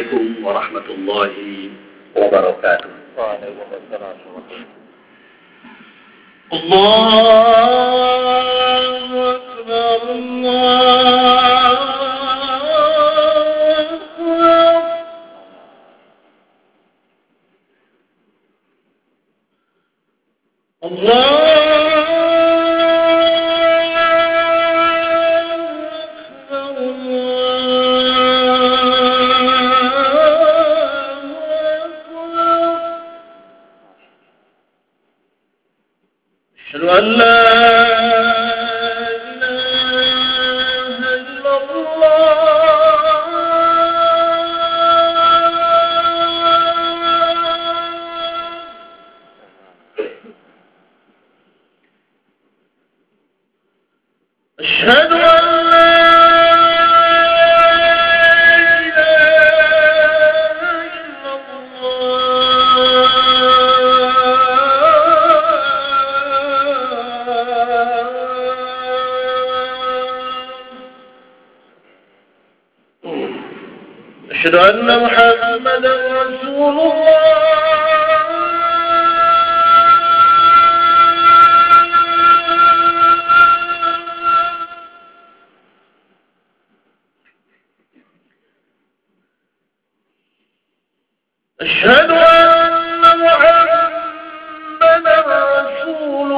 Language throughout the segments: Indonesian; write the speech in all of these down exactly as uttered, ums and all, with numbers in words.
عليكم ورحمة الله وبركاته. وعليكم السلام ورحمة الله. الله أكبر الله الله أشهد أن لا إله إلا الله أشهد أن لا إله إلا أشهد أن محمدا رسول الله أشهد أن محمدا رسول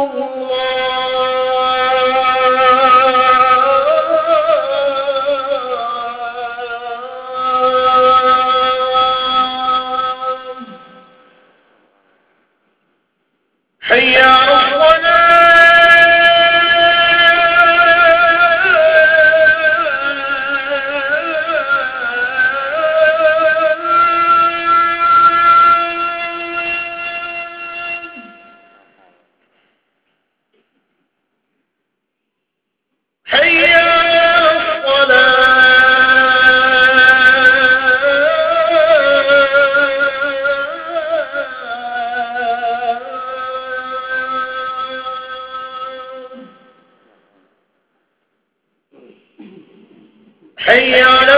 الله حي على حي على الصلاة حي على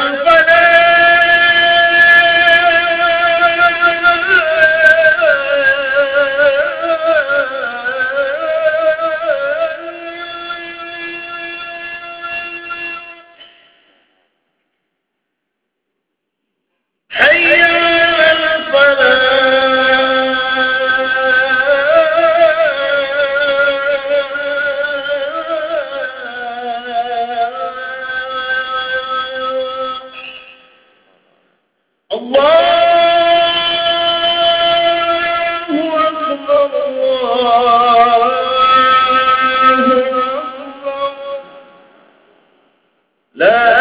حي على الفلاح الله أكبر الله أكبر لا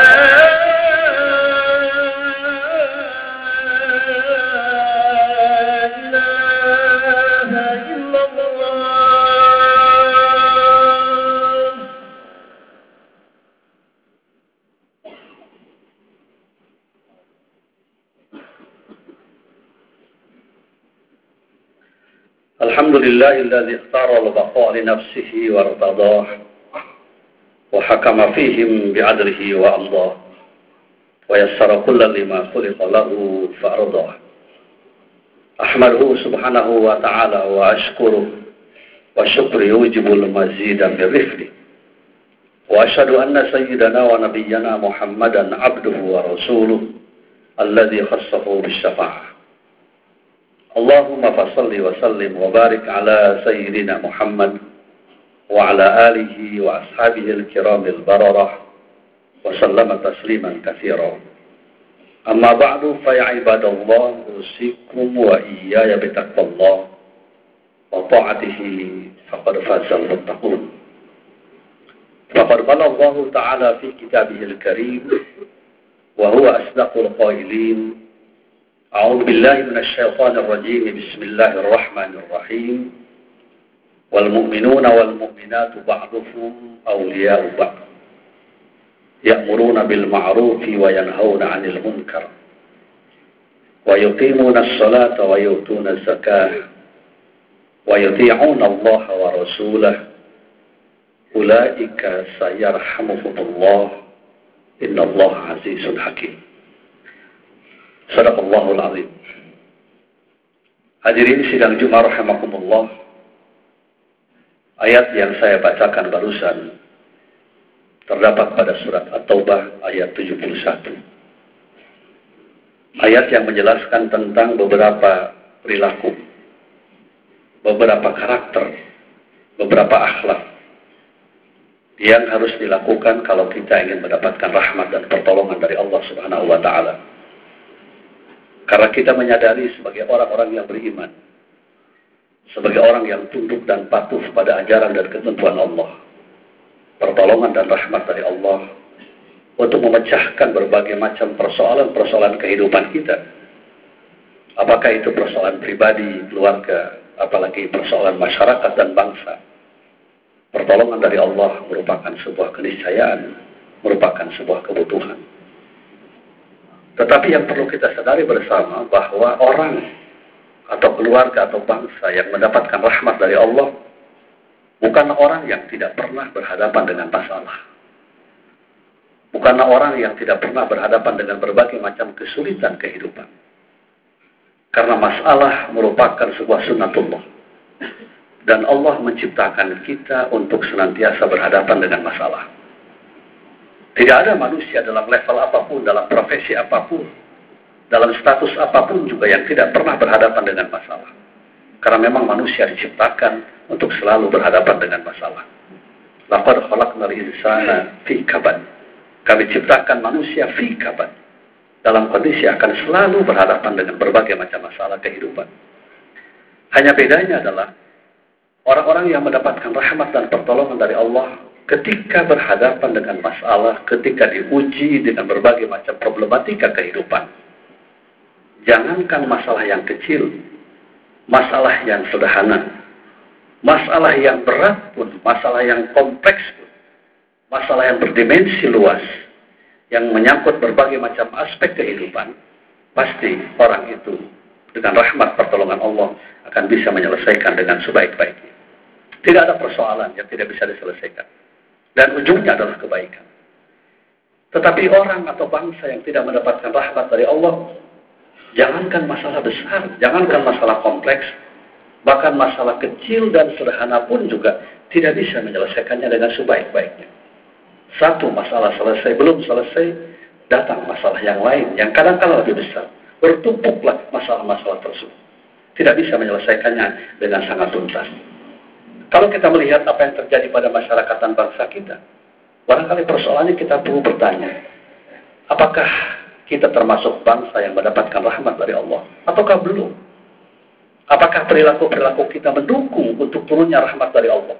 الحمد لله الذي اختار البقاء لنفسه وارتضاه وحكم فيهم بعدله وأمضاه ويسر كل لما خلق له فأرضاه. أحمده سبحانه وتعالى وأشكره والشكر يوجب المزيد من رفقه. وأشهد أن سيدنا ونبينا محمدا عبده ورسوله الذي خصه بالشفاعة. اللهم فصل وسلم وبارك على سيدنا محمد وعلى آله وأصحابه الكرام البررة وسلم تسليما كثيرا. أما بعد فيا عباد الله أوصيكم وإياي بتقوى الله وطاعته فقد فاز المتقون. فقد قال الله تعالى في كتابه الكريم وهو أصدق القائلين: أعوذ بالله من الشيطان الرجيم بسم الله الرحمن الرحيم والمؤمنون والمؤمنات بعضهم أولياء بعض يأمرون بالمعروف وينهون عن المنكر ويقيمون الصلاة ويؤتون الزكاة ويطيعون الله ورسوله أولئك سيرحمهم الله إن الله عزيز حكيم. Sadaqallahul azim. Hadirin sidang Jumat rahimakumullah. Ayat yang saya bacakan barusan terdapat pada surat At-Taubah ayat tujuh puluh satu. Ayat yang menjelaskan tentang beberapa perilaku, beberapa karakter, beberapa akhlak yang harus dilakukan kalau kita ingin mendapatkan rahmat dan pertolongan dari Allah Subhanahu wa taala. Karena kita menyadari sebagai orang-orang yang beriman, sebagai orang yang tunduk dan patuh pada ajaran dan ketentuan Allah, pertolongan dan rahmat dari Allah untuk memecahkan berbagai macam persoalan-persoalan kehidupan kita. Apakah itu persoalan pribadi, keluarga, apalagi persoalan masyarakat dan bangsa. Pertolongan dari Allah merupakan sebuah keniscayaan, merupakan sebuah kebutuhan. Tetapi yang perlu kita sadari bersama bahwa orang atau keluarga atau bangsa yang mendapatkan rahmat dari Allah bukanlah orang yang tidak pernah berhadapan dengan masalah. Bukanlah orang yang tidak pernah berhadapan dengan berbagai macam kesulitan kehidupan. Karena masalah merupakan sebuah sunnatullah. Dan Allah menciptakan kita untuk senantiasa berhadapan dengan masalah. Tidak ada manusia dalam level apapun, dalam profesi apapun, dalam status apapun juga yang tidak pernah berhadapan dengan masalah. Karena memang manusia diciptakan untuk selalu berhadapan dengan masalah. Laqad khalaqnal insana fi kabad. Kami ciptakan manusia fi kabad. Dalam kondisi akan selalu berhadapan dengan berbagai macam masalah kehidupan. Hanya bedanya adalah orang-orang yang mendapatkan rahmat dan pertolongan dari Allah ketika berhadapan dengan masalah, ketika diuji dengan berbagai macam problematika kehidupan. Jangankan masalah yang kecil, masalah yang sederhana, masalah yang berat pun, masalah yang kompleks pun, masalah yang berdimensi luas, yang menyangkut berbagai macam aspek kehidupan, pasti orang itu dengan rahmat pertolongan Allah akan bisa menyelesaikan dengan sebaik-baiknya. Tidak ada persoalan yang tidak bisa diselesaikan. Dan ujungnya adalah kebaikan. Tetapi orang atau bangsa yang tidak mendapatkan rahmat dari Allah, jangankan masalah besar, jangankan masalah kompleks, bahkan masalah kecil dan sederhana pun juga tidak bisa menyelesaikannya dengan sebaik-baiknya. Satu masalah selesai, belum selesai, datang masalah yang lain, yang kadang-kadang lebih besar. Bertumpuklah masalah-masalah tersebut. Tidak bisa menyelesaikannya dengan sangat tuntas. Kalau kita melihat apa yang terjadi pada masyarakat dan bangsa kita, barangkali persoalannya kita perlu bertanya, apakah kita termasuk bangsa yang mendapatkan rahmat dari Allah, ataukah belum? Apakah perilaku-perilaku kita mendukung untuk turunnya rahmat dari Allah?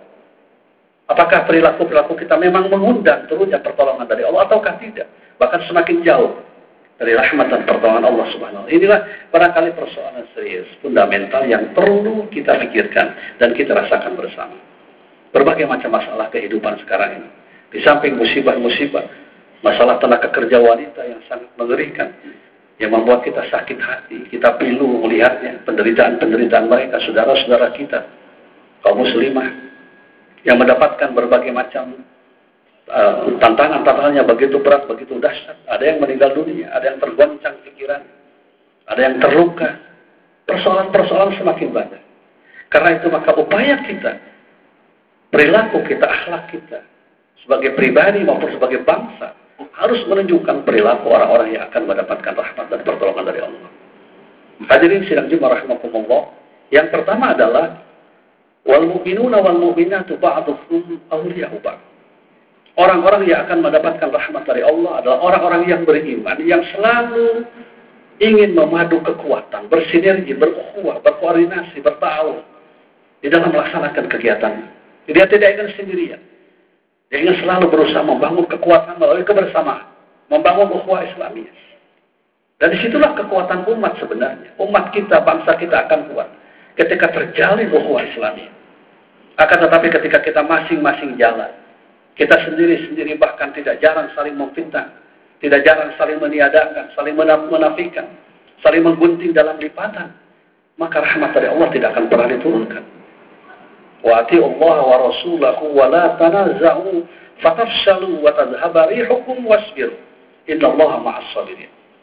Apakah perilaku-perilaku kita memang mengundang turunnya pertolongan dari Allah, ataukah tidak? Bahkan semakin jauh dari rahmat dan pertolongan Allah Subhanahu wa taala. Inilah barangkali persoalan serius, fundamental yang perlu kita pikirkan dan kita rasakan bersama. Berbagai macam masalah kehidupan sekarang ini. Di samping musibah-musibah, masalah tenaga kerja wanita yang sangat mengerikan, yang membuat kita sakit hati, kita pilu melihatnya, penderitaan-penderitaan mereka, saudara-saudara kita, kaum muslimah, yang mendapatkan berbagai macam Uh, tantangan-tantangannya begitu berat, begitu dahsyat. Ada yang meninggal dunia, ada yang tergoncang pikiran, ada yang terluka. Persoalan-persoalan semakin banyak. Karena itu maka upaya kita, perilaku kita, akhlak kita, sebagai pribadi maupun sebagai bangsa, harus menunjukkan perilaku orang-orang yang akan mendapatkan rahmat dan pertolongan dari Allah. Hadirin sidang Jumat rahimakumullah. Yang pertama adalah wal mu'minuna wal mu'minatu ba'duhum awliya'u ba'd. Orang-orang yang akan mendapatkan rahmat dari Allah adalah orang-orang yang beriman, yang selalu ingin memadu kekuatan, bersinergi, berukhuwah, berkoordinasi, bertawun di dalam melaksanakan kegiatan. Dia tidak ingin sendirian. Dia ingin selalu berusaha membangun kekuatan melalui kebersamaan, membangun ukhuwah Islamiyah. Dan disitulah kekuatan umat sebenarnya. Umat kita, bangsa kita akan kuat ketika terjalin ukhuwah Islamiyah. Akan tetapi ketika kita masing-masing jalan, kita sendiri-sendiri bahkan tidak jarang saling memfitnah, tidak jarang saling meniadakan, saling menafikan, saling menggunting dalam lipatan, maka rahmat dari Allah tidak akan pernah diturunkan. Wa ati'u Allah wa rasulahu wa la tanaza'u fatafshalu wa tadhhaba rihukum wasbiru innallaha ma'as sabirin.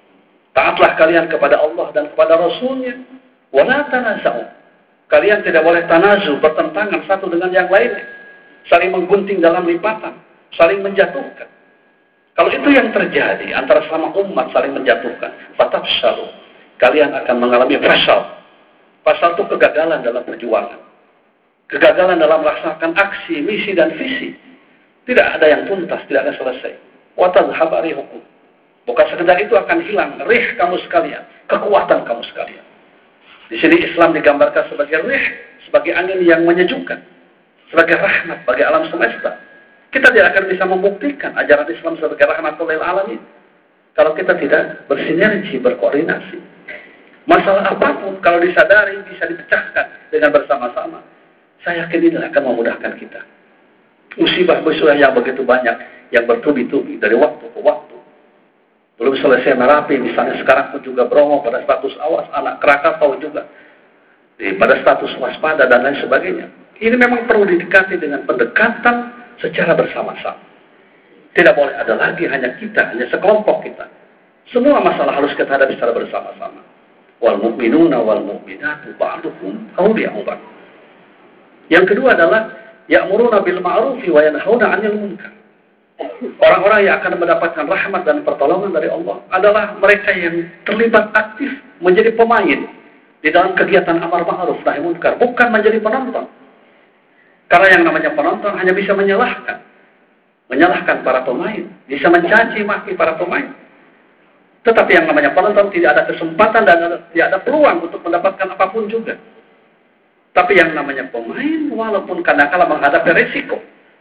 Taatlah kalian kepada Allah dan kepada Rasul-Nya. Wala tanaza'u. Kalian tidak boleh tanazu, bertentangan satu dengan yang lainnya. Saling menggunting dalam lipatan, saling menjatuhkan. Kalau itu yang terjadi antara sama umat saling menjatuhkan, fatafshalu. Kalian akan mengalami fasal. Fasal itu kegagalan dalam perjuangan. Kegagalan dalam melaksanakan aksi, misi, dan visi. Tidak ada yang tuntas, tidak ada selesai. Wa tadhhab rihukum. Bukan sekedar itu akan hilang rih kamu sekalian, kekuatan kamu sekalian. Di sini Islam digambarkan sebagai rih, sebagai angin yang menyejukkan, sebagai rahmat bagi alam semesta. Kita tidak akan bisa membuktikan ajaran Islam sebagai rahmatul lil alamin kalau kita tidak bersinergi, berkoordinasi. Masalah apapun kalau disadari bisa dipecahkan dengan bersama-sama. Saya yakin ini akan memudahkan kita. Musibah-musibah yang begitu banyak yang bertubi-tubi dari waktu ke waktu. Belum selesai Merapi, misalnya sekarang pun juga Bromo pada status awas, anak Krakatau juga pada status waspada dan lain sebagainya. Ini memang perlu didekati dengan pendekatan secara bersama-sama. Tidak boleh ada lagi hanya kita, hanya sekelompok kita. Semua masalah harus kita hadapi secara bersama-sama. Wal mu'minuna wal mu'minatu ba'duhum awliya'u ba'd. Yang kedua adalah ya'muruna bil ma'rufi wa yanhauna 'anil munkar. Orang-orang yang akan mendapatkan rahmat dan pertolongan dari Allah adalah mereka yang terlibat aktif menjadi pemain di dalam kegiatan amar ma'ruf nahi munkar, bukan menjadi penonton. Karena yang namanya penonton hanya bisa menyalahkan, menyalahkan para pemain, bisa mencaci maki para pemain. Tetapi yang namanya penonton tidak ada kesempatan dan tidak ada peluang untuk mendapatkan apapun juga. Tapi yang namanya pemain, walaupun kadang-kala menghadapi risiko,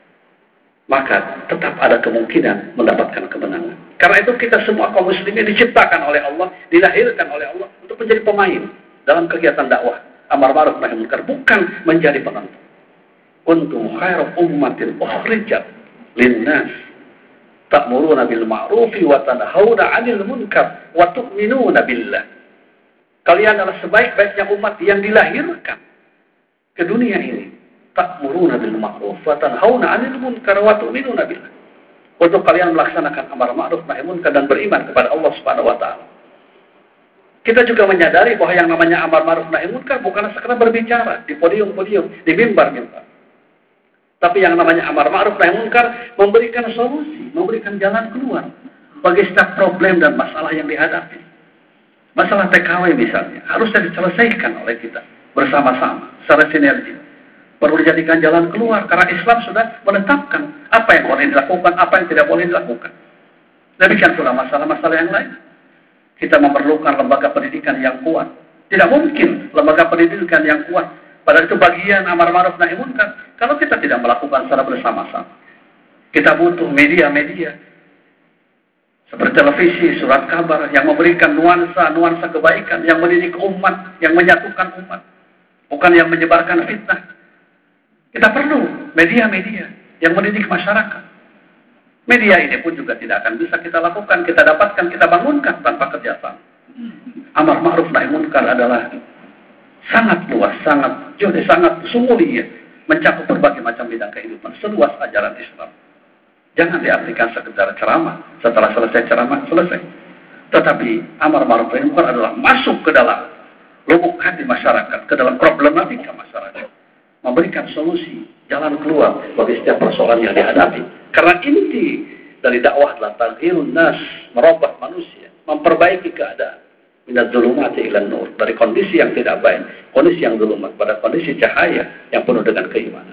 maka tetap ada kemungkinan mendapatkan kemenangan. Karena itu kita semua kaum muslimin diciptakan oleh Allah, dilahirkan oleh Allah untuk menjadi pemain dalam kegiatan dakwah amar ma'ruf nahi munkar, bukan menjadi penonton. Kuntum khairu ummatin ukhrijat linnas ta'muruna bil ma'rufi wa tanhauna 'anil munkar wa tu'minuna billah. Kalian adalah sebaik-baiknya umat yang dilahirkan ke dunia ini. Ta'muruna bil ma'ruf wa tanhauna 'anil munkar wa tu'minuna billah. Untuk kalian melaksanakan amar ma'ruf nahi munkar dan beriman kepada Allah Subhanahu wa taala. Kita juga menyadari bahwa yang namanya amar ma'ruf nahi munkar bukan sekedar berbicara di podium-podium, di mimbar-mimbar. Tapi yang namanya amar ma'ruf nahi munkar memberikan solusi, memberikan jalan keluar bagi setiap problem dan masalah yang dihadapi. Masalah T K W misalnya harusnya diselesaikan oleh kita bersama-sama, secara sinergi. Perlu dijadikan jalan keluar karena Islam sudah menetapkan apa yang boleh dilakukan, apa yang tidak boleh dilakukan. Demikian pula masalah-masalah yang lain. Kita memerlukan lembaga pendidikan yang kuat. Tidak mungkin lembaga pendidikan yang kuat, padahal itu bagian amar ma'ruf nahi munkar, kalau kita tidak melakukan secara bersama-sama. Kita butuh media-media seperti televisi, surat kabar yang memberikan nuansa-nuansa kebaikan, yang mendidik umat, yang menyatukan umat, bukan yang menyebarkan fitnah. Kita perlu media-media yang mendidik masyarakat. Media ini pun juga tidak akan bisa kita lakukan, kita dapatkan, kita bangunkan tanpa kerjasama. Amar ma'ruf nahi munkar adalah sangat luas, sangat jadi sangat sumuli ya, mencakup berbagai macam bidang kehidupan, seluas ajaran Islam. Jangan diartikan sekedar ceramah, setelah selesai ceramah, selesai. Tetapi amar ma'ruf nahi munkar adalah masuk ke dalam lubuk hati masyarakat, ke dalam problematika masyarakat. Memberikan solusi, jalan keluar bagi setiap persoalan yang dihadapi. Karena inti dari dakwah adalah taghyirun nas, merubah manusia, memperbaiki keadaan. Minadz dzulumati ilan nur, dari kondisi yang tidak baik, kondisi yang dzulumat pada kondisi cahaya yang penuh dengan keimanan.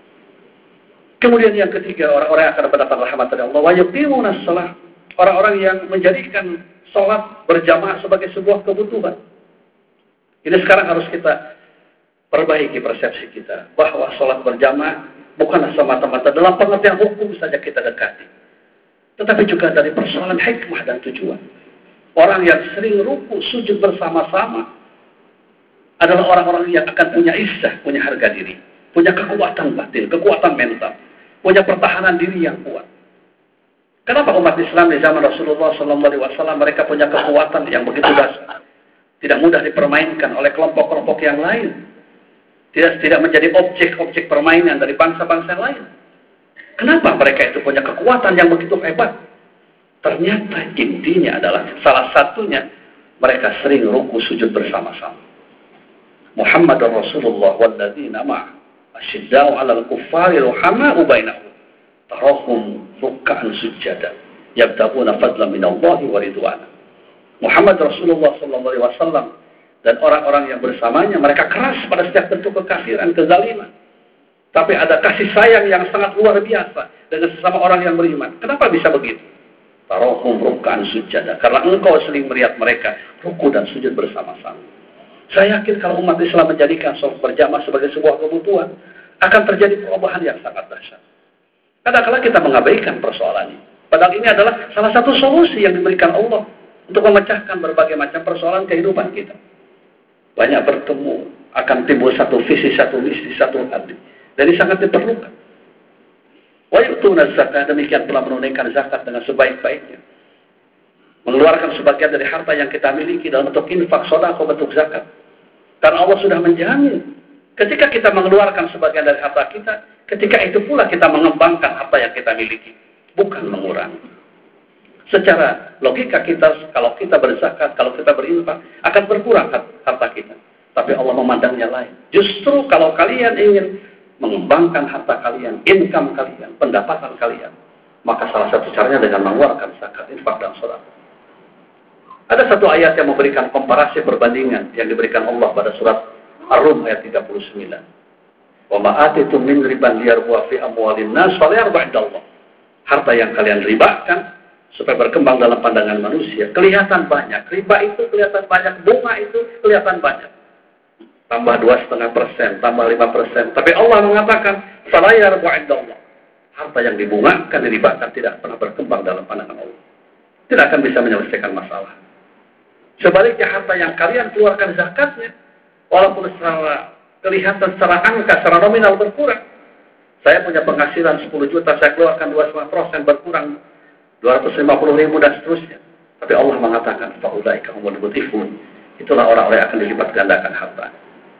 Kemudian yang ketiga, orang-orang yang akan mendapat rahmat dari Allah, wa yuqimunas shalah, orang-orang yang menjadikan salat berjamaah sebagai sebuah kebutuhan. Ini sekarang harus kita perbaiki persepsi kita bahwa salat berjamaah bukanlah semata-mata dalam pengertian hukum saja kita dekati, tetapi juga dari persoalan hikmah dan tujuan. Orang yang sering ruku sujud bersama-sama adalah orang-orang yang akan punya izzah, punya harga diri, punya kekuatan batin, kekuatan mental, punya pertahanan diri yang kuat. Kenapa umat Islam di zaman Rasulullah shallallahu alaihi wasallam mereka punya kekuatan yang begitu dahsyat, tidak mudah dipermainkan oleh kelompok-kelompok yang lain, tidak tidak menjadi objek-objek permainan dari bangsa-bangsa lain. Kenapa mereka itu punya kekuatan yang begitu hebat? Ternyata intinya adalah salah satunya mereka sering ruku sujud bersama-sama. Muhammadur Rasulullah walladzina ma'ah asyidda'u 'alal kuffari ruhama'u bainahum tarahum ruk'an sujada yabtaguna fadlan minallahi wa ridwana. Muhammad Rasulullah sallallahu alaihi wasallam dan orang-orang yang bersamanya mereka keras pada setiap bentuk kekafiran, kezaliman. Tapi ada kasih sayang yang sangat luar biasa dengan sesama orang yang beriman. Kenapa bisa begitu? Tarahum ruk'an sujada. Karena engkau sering melihat mereka ruku dan sujud bersama-sama. Saya yakin kalau umat Islam menjadikan sholat berjamaah sebagai sebuah kebutuhan, akan terjadi perubahan yang sangat dahsyat. Kadang-kadang kita mengabaikan persoalan ini. Padahal ini adalah salah satu solusi yang diberikan Allah untuk memecahkan berbagai macam persoalan kehidupan kita. Banyak bertemu, akan timbul satu visi, satu misi, satu hati. Dan ini sangat diperlukan. Wa yu'tuna zakat, demikian pula menunaikan zakat dengan sebaik-baiknya. Mengeluarkan sebagian dari harta yang kita miliki dalam bentuk infak, sedekah, bentuk zakat. Karena Allah sudah menjamin, ketika kita mengeluarkan sebagian dari harta kita, ketika itu pula kita mengembangkan harta yang kita miliki, bukan mengurangi. Secara logika kita, kalau kita berzakat, kalau kita berinfak, akan berkurang harta kita. Tapi Allah memandangnya lain. Justru kalau kalian ingin mengembangkan harta kalian, income kalian, pendapatan kalian, maka salah satu caranya dengan mengeluarkan zakat, infak, dan sedekah. Ada satu ayat yang memberikan komparasi perbandingan yang diberikan Allah pada surat Ar-Rum ayat tiga puluh sembilan. Wa ma atitum min riban liyarbu fi amwalin nas falyarbu 'indallah. Harta yang kalian ribakan supaya berkembang dalam pandangan manusia, kelihatan banyak. Riba itu kelihatan banyak, bunga itu kelihatan banyak. Tambah dua koma lima persen, tambah lima persen. Tapi Allah mengatakan, falyarbu 'indallah. Harta yang dibungakan, diribakan tidak pernah berkembang dalam pandangan Allah. Tidak akan bisa menyelesaikan masalah. Sebaliknya harta yang kalian keluarkan zakatnya, walaupun secara kelihatan secara angka, secara nominal berkurang. Saya punya penghasilan sepuluh juta, saya keluarkan dua koma lima persen berkurang dua ratus lima puluh ribu dan seterusnya. Tapi Allah mengatakan, fa'ulaika humul mudhifun. Itulah orang-orang yang akan dilipat gandakan harta.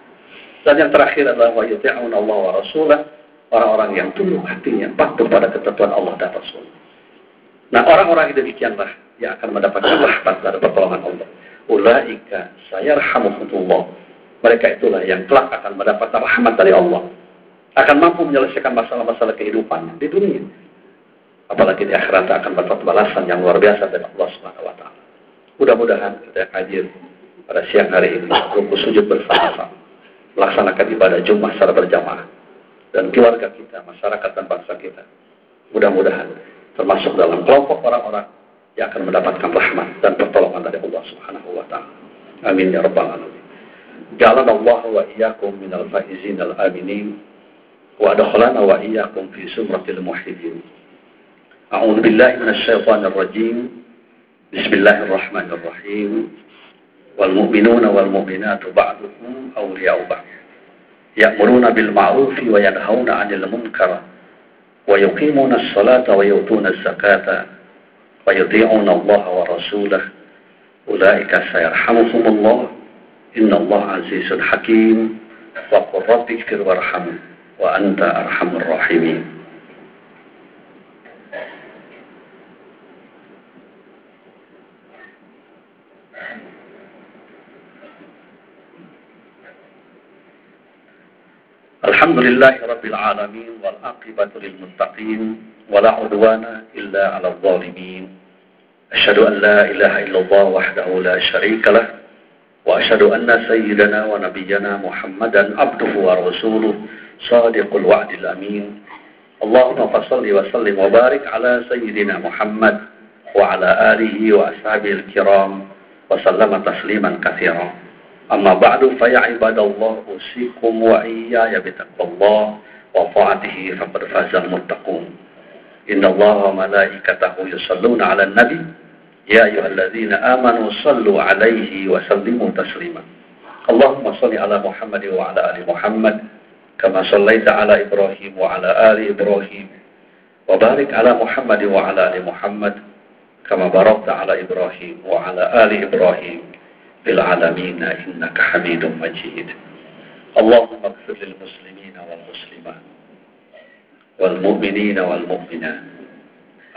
Dan yang terakhir adalah wa yuti'un Allah wa rasulah, orang-orang yang tunduk hatinya patuh pada ketentuan Allah dan Rasul. Nah, orang-orang yang demikianlah yang akan mendapatkan rahmat dari pertolongan Allah. Ulaika sayarhamuhumullah. Mereka itulah yang kelak akan mendapatkan rahmat dari Allah. Akan mampu menyelesaikan masalah-masalah kehidupannya di dunia. Apalagi di akhirat akan mendapat balasan yang luar biasa dari Allah Subhanahu wa taala. Mudah-mudahan kita hadir pada siang hari ini ruku sujud bersama-sama, melaksanakan ibadah Jumat secara berjamaah, dan keluarga kita, masyarakat dan bangsa kita mudah-mudahan termasuk dalam kelompok orang-orang yang akan mendapatkan rahmat dan pertolongan dari Allah Subhanahu wa taala. Amin ya rabbal alamin. Ja'alana Allah wa iyyakum minal faizin al aminin wa adkhalana wa iyyakum fi sumratil muhibin. A'udzu billahi minasy syaithanir rajim. Bismillahirrahmanirrahim. Wal mu'minuna wal mu'minatu ba'duhum awliya'u ba'd. Ya'muruna bil ma'rufi wa yanhauna 'anil munkar wa yuqimuna as-salata wa yu'tuna az-zakata wa yuti'una Allah wa rasulahu. Ulaika sayarhamuhumullah. Innallaha 'azizun hakim. Wa qur rabbi ighfir warham wa anta arhamur rahimin. Alhamdulillahi Rabbil Alamin wal aqibatu lil muttaqin wa la udwana illa 'alal zalimin. Asyhadu an la ilaha illallah wahdahu la syarika lah wa asyhadu anna sayyidana wa nabiyyana Muhammadan abduhu wa rasuluh shadiqul wa'dil amin. Allahumma fashalli wa sallim wa barik ala sayyidina Muhammad wa ala alihi wa ashabihi al-kiram wa sallama tasliman katsiran. Amma ba'du fa ya ibadallah usikum wa iyaya bitaqwallah wa ta'atihi faqad fazal muttaqun. Innallaha wa malaikatahu yusalluna 'alan nabi ya ayyuhalladzina amanu sallu 'alaihi wa sallimu taslima. Allahumma shalli 'ala Muhammad wa 'ala ali Muhammad kama shallaita 'ala Ibrahim wa 'ala ali Ibrahim wa barik 'ala Muhammad wa 'ala ali Muhammad kama barakta 'ala Ibrahim wa 'ala ali Ibrahim fil alamin innaka Hamidum Majid. Allahumma ighfir lil muslimina wal muslimat wal mu'minina wal mu'minat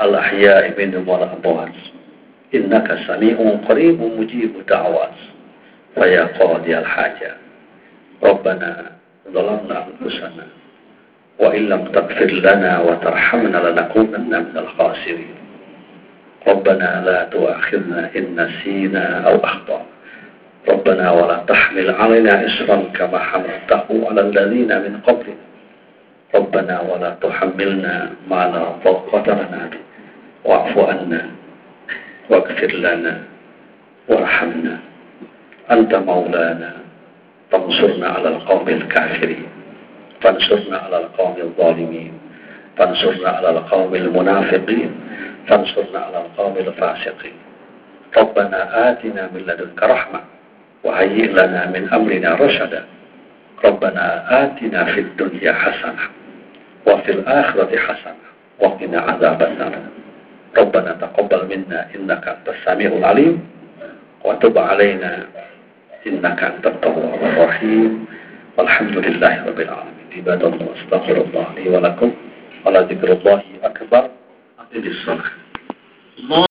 الأحياء منهم والأموات إنك سميع قريب مجيب الدعوات فيا قاضي الحاجات ربنا ظلمنا أنفسنا وإن لم تغفر لنا وترحمنا لنكونن من الخاسرين ربنا لا تؤاخذنا إن نسينا أو أخطأنا ربنا ولا تحمل علينا إصرا كما حملته على الذين من قبلنا ربنا ولا تحملنا ما لا طاقة لنا به واعف عنا واغفر لنا وارحمنا أنت مولانا فانصرنا على القوم الكافرين فانصرنا على القوم الظالمين فانصرنا على القوم المنافقين فانصرنا على القوم الفاسقين ربنا آتنا من لدنك رحمة وهيئ لنا من أمرنا رشدا ربنا آتنا في الدنيا حسنة وفي الآخرة حسنة وقنا عذاب النار ربنا تقبل منا إنك أنت السميع العليم وتب علينا إنك أنت التواب الرحيم والحمد لله رب العالمين عباد الله استغفر الله لي ولكم ولا ذكر الله أكبر أقم الصلاة